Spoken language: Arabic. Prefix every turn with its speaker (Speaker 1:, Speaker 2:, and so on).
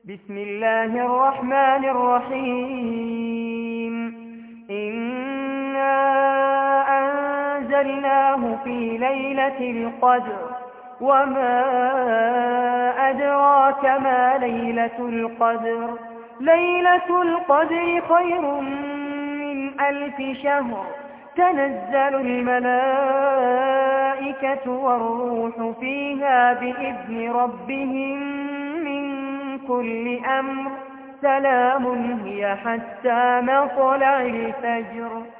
Speaker 1: بسم الله الرحمن الرحيم. إنا أنزلناه في ليلة القدر وما أدراك ما ليلة القدر. ليلة القدر خير من 1000 شهر. تنزل الملائكة والروح فيها بإذن ربهم من كل أمر. سلام هي حتى مطلع الفجر.